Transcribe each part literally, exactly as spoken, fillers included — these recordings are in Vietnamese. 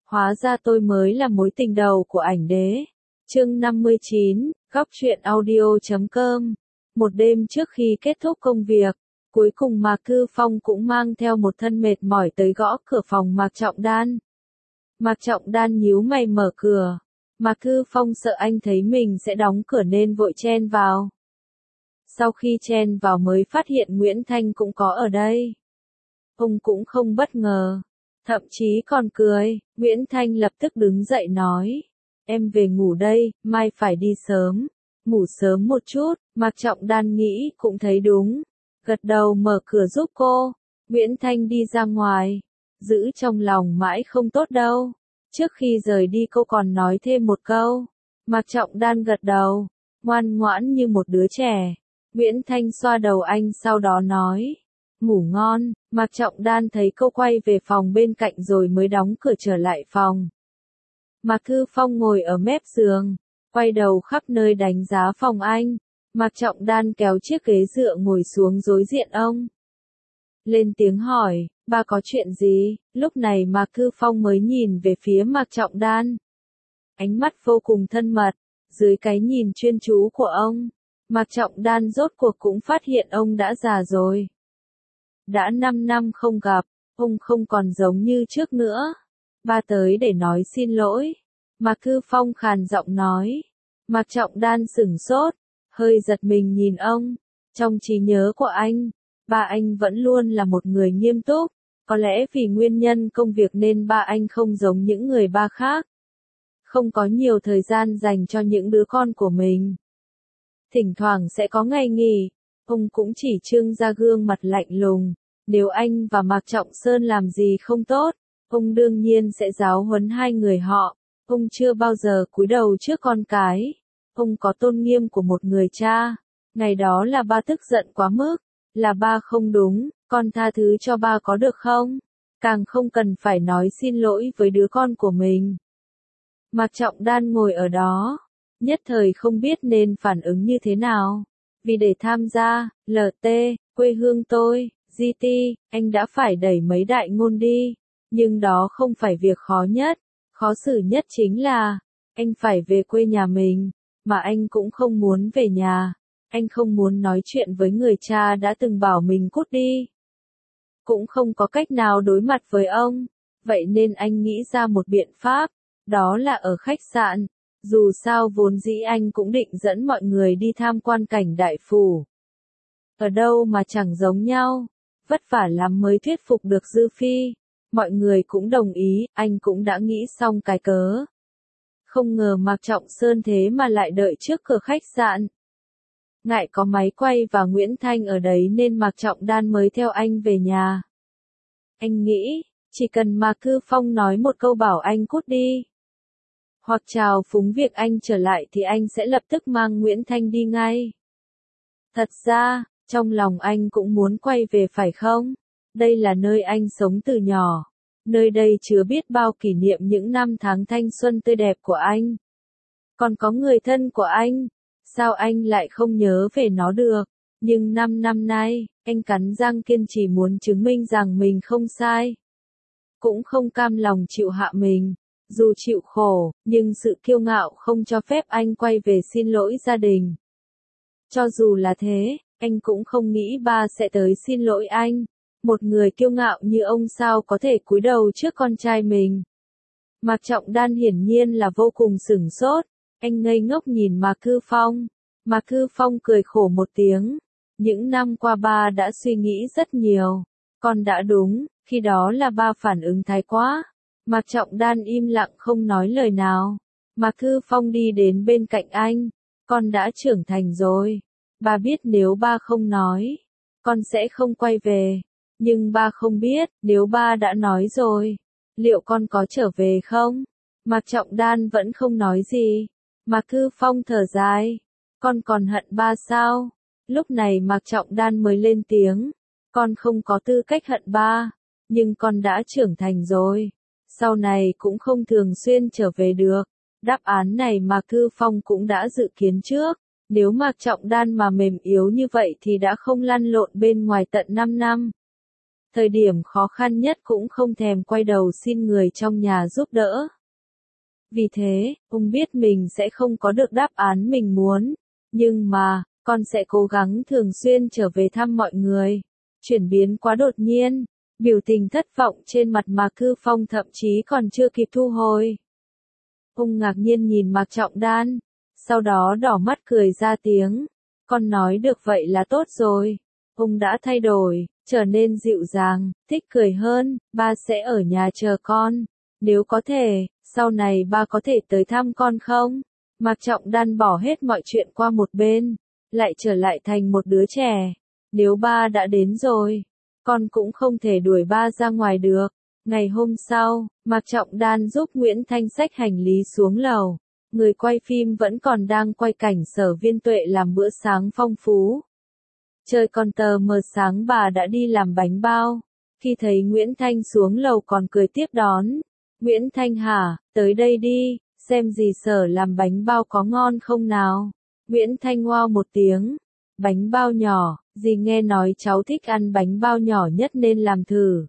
Hóa ra tôi mới là mối tình đầu của ảnh đế. Chương năm mươi chín, góc truyện audio chấm com. Một đêm trước khi kết thúc công việc, cuối cùng Mạc Cư Phong cũng mang theo một thân mệt mỏi tới gõ cửa phòng Mạc Trọng Đan. Mạc Trọng Đan nhíu mày mở cửa. Mạc Cư Phong sợ anh thấy mình sẽ đóng cửa nên vội chen vào. Sau khi chen vào mới phát hiện Nguyễn Thanh cũng có ở đây. Ông cũng không bất ngờ, thậm chí còn cười. Nguyễn Thanh lập tức đứng dậy nói, em về ngủ đây, mai phải đi sớm. Ngủ sớm một chút. Mạc Trọng Đan nghĩ cũng thấy đúng, gật đầu mở cửa giúp cô. Nguyễn Thanh đi ra ngoài, giữ trong lòng mãi không tốt đâu. Trước khi rời đi cô còn nói thêm một câu. Mạc Trọng Đan gật đầu, ngoan ngoãn như một đứa trẻ. Nguyễn Thanh xoa đầu anh sau đó nói, ngủ ngon. Mạc Trọng Đan thấy cô quay về phòng bên cạnh rồi mới đóng cửa trở lại phòng. Mạc Cư Phong ngồi ở mép giường, quay đầu khắp nơi đánh giá phòng anh. Mạc Trọng Đan kéo chiếc ghế dựa ngồi xuống đối diện ông. Lên tiếng hỏi, ba có chuyện gì? Lúc này Mạc Cư Phong mới nhìn về phía Mạc Trọng Đan. Ánh mắt vô cùng thân mật, dưới cái nhìn chuyên chú của ông, Mạc Trọng Đan rốt cuộc cũng phát hiện ông đã già rồi. Đã năm năm không gặp, ông không còn giống như trước nữa. Ba tới để nói xin lỗi. Mạc Cư Phong khàn giọng nói. Mạc Trọng Đan sửng sốt, hơi giật mình nhìn ông. Trong trí nhớ của anh, ba anh vẫn luôn là một người nghiêm túc. Có lẽ vì nguyên nhân công việc nên ba anh không giống những người ba khác. Không có nhiều thời gian dành cho những đứa con của mình. Thỉnh thoảng sẽ có ngày nghỉ, ông cũng chỉ trưng ra gương mặt lạnh lùng. Nếu anh và Mạc Trọng Sơn làm gì không tốt, ông đương nhiên sẽ giáo huấn hai người họ. Ông chưa bao giờ cúi đầu trước con cái. Ông có tôn nghiêm của một người cha. Ngày đó là ba tức giận quá mức, là ba không đúng, con tha thứ cho ba có được không? Càng không cần phải nói xin lỗi với đứa con của mình. Mạc Trọng Đan ngồi ở đó, nhất thời không biết nên phản ứng như thế nào. Vì để tham gia, lờ tê, quê hương tôi, giê tê, anh đã phải đẩy mấy đại ngôn đi. Nhưng đó không phải việc khó nhất. Khó xử nhất chính là, anh phải về quê nhà mình, mà anh cũng không muốn về nhà. Anh không muốn nói chuyện với người cha đã từng bảo mình cút đi. Cũng không có cách nào đối mặt với ông. Vậy nên anh nghĩ ra một biện pháp, đó là ở khách sạn. Dù sao vốn dĩ anh cũng định dẫn mọi người đi tham quan cảnh đại phủ. Ở đâu mà chẳng giống nhau. Vất vả lắm mới thuyết phục được Dư Phi. Mọi người cũng đồng ý, anh cũng đã nghĩ xong cái cớ. Không ngờ Mạc Trọng Sơn thế mà lại đợi trước cửa khách sạn. Ngại có máy quay và Nguyễn Thanh ở đấy nên Mạc Trọng Đan mới theo anh về nhà. Anh nghĩ, chỉ cần Mạc Cư Phong nói một câu bảo anh cút đi, hoặc chào phúng việc anh trở lại thì anh sẽ lập tức mang Nguyễn Thanh đi ngay. Thật ra, trong lòng anh cũng muốn quay về phải không? Đây là nơi anh sống từ nhỏ. Nơi đây chứa biết bao kỷ niệm những năm tháng thanh xuân tươi đẹp của anh. Còn có người thân của anh. Sao anh lại không nhớ về nó được? Nhưng năm năm nay, anh cắn răng kiên trì muốn chứng minh rằng mình không sai. Cũng không cam lòng chịu hạ mình. Dù chịu khổ, nhưng sự kiêu ngạo không cho phép anh quay về xin lỗi gia đình. Cho dù là thế, anh cũng không nghĩ ba sẽ tới xin lỗi anh. Một người kiêu ngạo như ông sao có thể cúi đầu trước con trai mình. Mạc Trọng Đan hiển nhiên là vô cùng sửng sốt. Anh ngây ngốc nhìn Mạc Cư Phong. Mạc Cư Phong cười khổ một tiếng. Những năm qua ba đã suy nghĩ rất nhiều. Con đã đúng, khi đó là ba phản ứng thái quá. Mạc Trọng Đan im lặng không nói lời nào. Mạc Cư Phong đi đến bên cạnh anh. Con đã trưởng thành rồi. Ba biết nếu ba không nói, con sẽ không quay về. Nhưng ba không biết, nếu ba đã nói rồi, liệu con có trở về không? Mạc Trọng Đan vẫn không nói gì. Mạc Cư Phong thở dài. Con còn hận ba sao? Lúc này Mạc Trọng Đan mới lên tiếng. Con không có tư cách hận ba. Nhưng con đã trưởng thành rồi. Sau này cũng không thường xuyên trở về được. Đáp án này Mạc Cư Phong cũng đã dự kiến trước. Nếu Mạc Trọng Đan mà mềm yếu như vậy thì đã không lăn lộn bên ngoài tận năm năm. thời điểm khó khăn nhất cũng không thèm quay đầu xin người trong nhà giúp đỡ. Vì thế, ông biết mình sẽ không có được đáp án mình muốn, nhưng mà, con sẽ cố gắng thường xuyên trở về thăm mọi người. Chuyển biến quá đột nhiên, biểu tình thất vọng trên mặt Mạc Cư Phong thậm chí còn chưa kịp thu hồi. Ông ngạc nhiên nhìn Mạc Trọng Đan, sau đó đỏ mắt cười ra tiếng, con nói được vậy là tốt rồi. Ông đã thay đổi, trở nên dịu dàng, thích cười hơn, ba sẽ ở nhà chờ con. Nếu có thể, sau này ba có thể tới thăm con không? Mạc Trọng Đan bỏ hết mọi chuyện qua một bên, lại trở lại thành một đứa trẻ. Nếu ba đã đến rồi, con cũng không thể đuổi ba ra ngoài được. Ngày hôm sau, Mạc Trọng Đan giúp Nguyễn Thanh xách hành lý xuống lầu. Người quay phim vẫn còn đang quay cảnh Sở Viên Tuệ làm bữa sáng phong phú. Trời còn tờ mờ sáng bà đã đi làm bánh bao. Khi thấy Nguyễn Thanh xuống lầu còn cười tiếp đón. Nguyễn Thanh hả, tới đây đi, xem dì Sở làm bánh bao có ngon không nào. Nguyễn Thanh wow một tiếng. Bánh bao nhỏ, dì nghe nói cháu thích ăn bánh bao nhỏ nhất nên làm thử.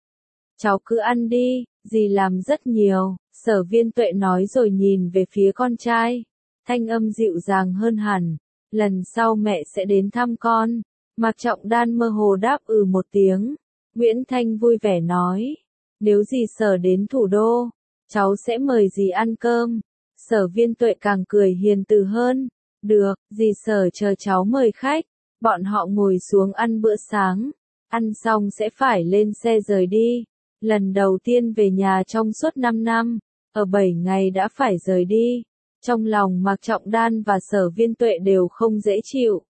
Cháu cứ ăn đi, dì làm rất nhiều, Sở Viên Tuệ nói rồi nhìn về phía con trai. Thanh âm dịu dàng hơn hẳn, lần sau mẹ sẽ đến thăm con. Mạc Trọng Đan mơ hồ đáp ừ một tiếng. Nguyễn Thanh vui vẻ nói, nếu dì Sở đến thủ đô, cháu sẽ mời dì ăn cơm. Sở Viên Tuệ càng cười hiền từ hơn. Được, dì Sở chờ cháu mời khách. Bọn họ ngồi xuống ăn bữa sáng. Ăn xong sẽ phải lên xe rời đi. Lần đầu tiên về nhà trong suốt năm năm. Ở bảy ngày đã phải rời đi. Trong lòng Mạc Trọng Đan và Sở Viên Tuệ đều không dễ chịu.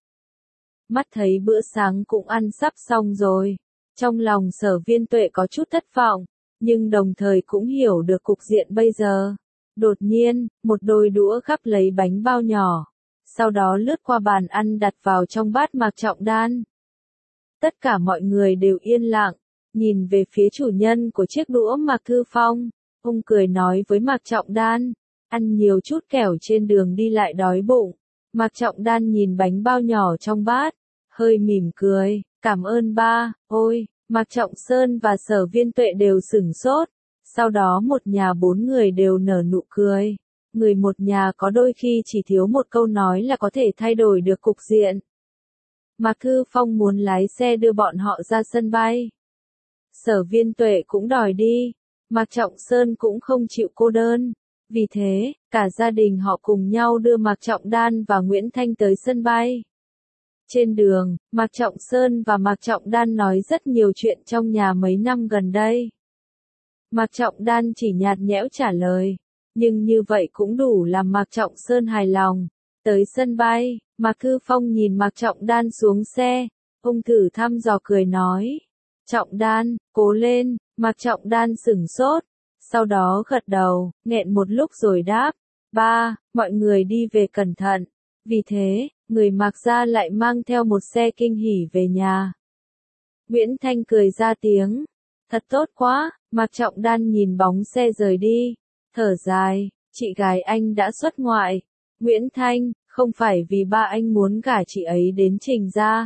Mắt thấy bữa sáng cũng ăn sắp xong rồi. Trong lòng Sở Viên Tuệ có chút thất vọng. Nhưng đồng thời cũng hiểu được cục diện bây giờ. Đột nhiên, một đôi đũa gắp lấy bánh bao nhỏ. Sau đó lướt qua bàn ăn đặt vào trong bát Mạc Trọng Đan. Tất cả mọi người đều yên lặng, nhìn về phía chủ nhân của chiếc đũa Mạc Cư Phong. Ông cười nói với Mạc Trọng Đan, ăn nhiều chút kẻo trên đường đi lại đói bụng. Mạc Trọng Đan nhìn bánh bao nhỏ trong bát, hơi mỉm cười, cảm ơn ba. Ôi, Mạc Trọng Sơn và Sở Viên Tuệ đều sửng sốt. Sau đó một nhà bốn người đều nở nụ cười. Người một nhà có đôi khi chỉ thiếu một câu nói là có thể thay đổi được cục diện. Mạc Cư Phong muốn lái xe đưa bọn họ ra sân bay. Sở Viên Tuệ cũng đòi đi. Mạc Trọng Sơn cũng không chịu cô đơn. Vì thế, cả gia đình họ cùng nhau đưa Mạc Trọng Đan và Nguyễn Thanh tới sân bay. Trên đường, Mạc Trọng Sơn và Mạc Trọng Đan nói rất nhiều chuyện trong nhà mấy năm gần đây. Mạc Trọng Đan chỉ nhạt nhẽo trả lời. Nhưng như vậy cũng đủ làm Mạc Trọng Sơn hài lòng. Tới sân bay, Mạc Cư Phong nhìn Mạc Trọng Đan xuống xe. Ông thử thăm dò cười nói. Trọng Đan, cố lên. Mạc Trọng Đan sửng sốt. Sau đó gật đầu, nghẹn một lúc rồi đáp. Ba, mọi người đi về cẩn thận. Vì thế, người Mạc gia lại mang theo một xe kinh hỉ về nhà. Nguyễn Thanh cười ra tiếng. Thật tốt quá. Mạc Trọng Đan nhìn bóng xe rời đi. Thở dài, chị gái anh đã xuất ngoại. Nguyễn Thanh, không phải vì ba anh muốn gả chị ấy đến Trình gia,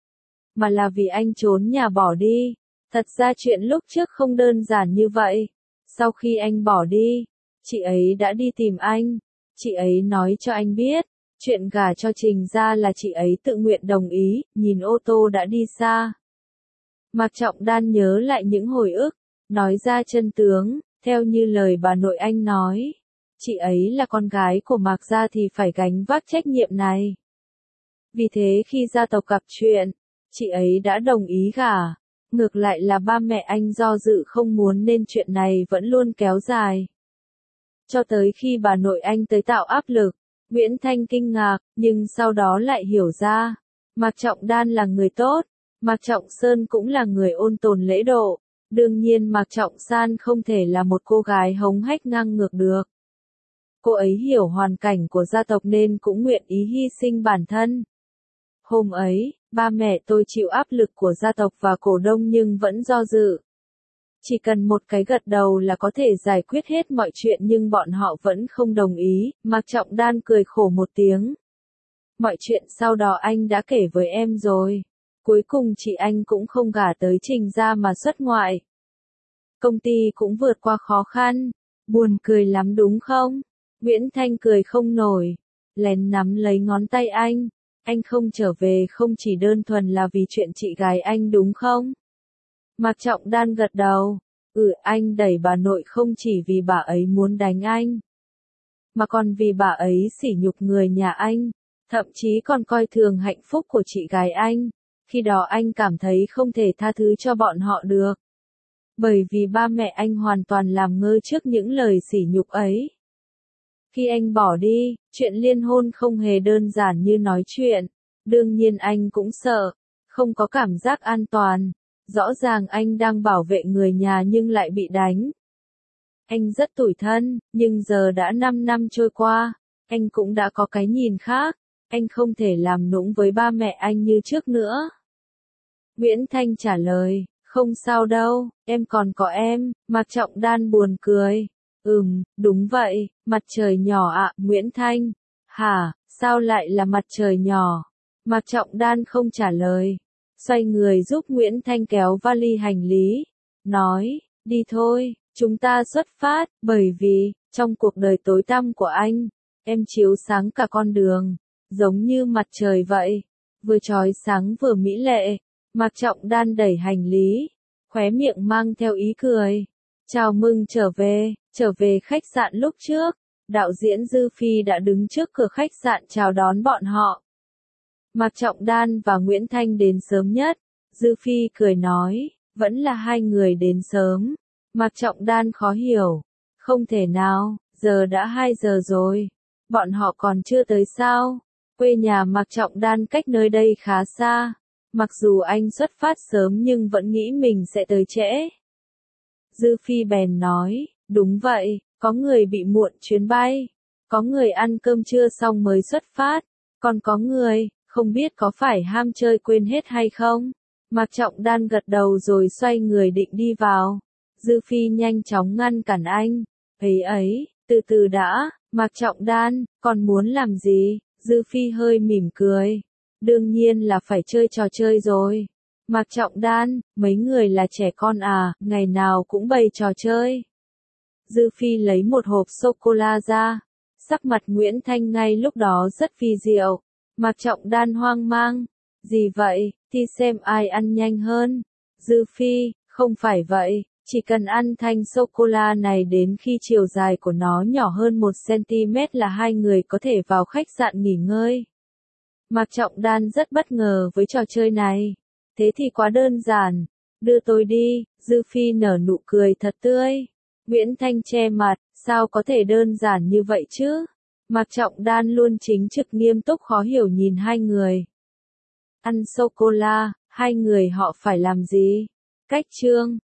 mà là vì anh trốn nhà bỏ đi. Thật ra chuyện lúc trước không đơn giản như vậy. Sau khi anh bỏ đi, chị ấy đã đi tìm anh. Chị ấy nói cho anh biết, chuyện gả cho Trình gia là chị ấy tự nguyện đồng ý, nhìn ô tô đã đi xa. Mạc Trọng Đan nhớ lại những hồi ức, nói ra chân tướng. Theo như lời bà nội anh nói, chị ấy là con gái của Mạc gia thì phải gánh vác trách nhiệm này. Vì thế khi gia tộc gặp chuyện, chị ấy đã đồng ý gả. Ngược lại là ba mẹ anh do dự không muốn nên chuyện này vẫn luôn kéo dài. Cho tới khi bà nội anh tới tạo áp lực, Nguyễn Thanh kinh ngạc, nhưng sau đó lại hiểu ra. Mạc Trọng Đan là người tốt, Mạc Trọng Sơn cũng là người ôn tồn lễ độ. Đương nhiên Mạc Trọng San không thể là một cô gái hống hách ngang ngược được. Cô ấy hiểu hoàn cảnh của gia tộc nên cũng nguyện ý hy sinh bản thân. Hôm ấy, ba mẹ tôi chịu áp lực của gia tộc và cổ đông nhưng vẫn do dự. Chỉ cần một cái gật đầu là có thể giải quyết hết mọi chuyện nhưng bọn họ vẫn không đồng ý. Mạc Trọng Đan cười khổ một tiếng. Mọi chuyện sau đó anh đã kể với em rồi. Cuối cùng chị anh cũng không gả tới Trình gia mà xuất ngoại. Công ty cũng vượt qua khó khăn. Buồn cười lắm đúng không? Nguyễn Thanh cười không nổi. Lén nắm lấy ngón tay anh. Anh không trở về không chỉ đơn thuần là vì chuyện chị gái anh đúng không? Mạc Trọng Đan gật đầu. Ừ, anh đẩy bà nội không chỉ vì bà ấy muốn đánh anh, mà còn vì bà ấy sỉ nhục người nhà anh, thậm chí còn coi thường hạnh phúc của chị gái anh. Khi đó anh cảm thấy không thể tha thứ cho bọn họ được. Bởi vì ba mẹ anh hoàn toàn làm ngơ trước những lời sỉ nhục ấy. Khi anh bỏ đi, chuyện liên hôn không hề đơn giản như nói chuyện. Đương nhiên anh cũng sợ, không có cảm giác an toàn. Rõ ràng anh đang bảo vệ người nhà nhưng lại bị đánh. Anh rất tủi thân, nhưng giờ đã năm năm trôi qua, anh cũng đã có cái nhìn khác. Anh không thể làm nũng với ba mẹ anh như trước nữa. Nguyễn Thanh trả lời, không sao đâu, em còn có em. Mạc Trọng Đan buồn cười. Ừm, đúng vậy, mặt trời nhỏ ạ, Nguyễn Thanh. Hả, sao lại là mặt trời nhỏ? Mạc Trọng Đan không trả lời. Xoay người giúp Nguyễn Thanh kéo vali hành lý. Nói, đi thôi, chúng ta xuất phát, bởi vì, trong cuộc đời tối tăm của anh, em chiếu sáng cả con đường, giống như mặt trời vậy, vừa chói sáng vừa mỹ lệ. Mạc Trọng Đan đẩy hành lý, khóe miệng mang theo ý cười. Chào mừng trở về, trở về khách sạn lúc trước. Đạo diễn Dư Phi đã đứng trước cửa khách sạn chào đón bọn họ. Mạc Trọng Đan và Nguyễn Thanh đến sớm nhất. Dư Phi cười nói, vẫn là hai người đến sớm. Mạc Trọng Đan khó hiểu. Không thể nào, giờ đã hai giờ rồi. Bọn họ còn chưa tới sao? Quê nhà Mạc Trọng Đan cách nơi đây khá xa. Mặc dù anh xuất phát sớm nhưng vẫn nghĩ mình sẽ tới trễ. Dư Phi bèn nói, đúng vậy, có người bị muộn chuyến bay. Có người ăn cơm trưa xong mới xuất phát. Còn có người, không biết có phải ham chơi quên hết hay không? Mạc Trọng Đan gật đầu rồi xoay người định đi vào. Dư Phi nhanh chóng ngăn cản anh. Ấy ấy, từ từ đã, Mạc Trọng Đan, còn muốn làm gì? Dư Phi hơi mỉm cười. Đương nhiên là phải chơi trò chơi rồi. Mạc Trọng Đan, mấy người là trẻ con à, ngày nào cũng bày trò chơi. Dư Phi lấy một hộp sô-cô-la ra. Sắc mặt Nguyễn Thanh ngay lúc đó rất phi diệu. Mạc Trọng Đan hoang mang. Gì vậy, thì xem ai ăn nhanh hơn. Dư Phi, không phải vậy, chỉ cần ăn thanh sô-cô-la này đến khi chiều dài của nó nhỏ hơn một xăng-ti-mét là hai người có thể vào khách sạn nghỉ ngơi. Mạc Trọng Đan rất bất ngờ với trò chơi này. Thế thì quá đơn giản. Đưa tôi đi, Dư Phi nở nụ cười thật tươi. Nguyễn Thanh che mặt, sao có thể đơn giản như vậy chứ? Mạc Trọng Đan luôn chính trực nghiêm túc khó hiểu nhìn hai người. Ăn sô-cô-la, hai người họ phải làm gì? Cách chương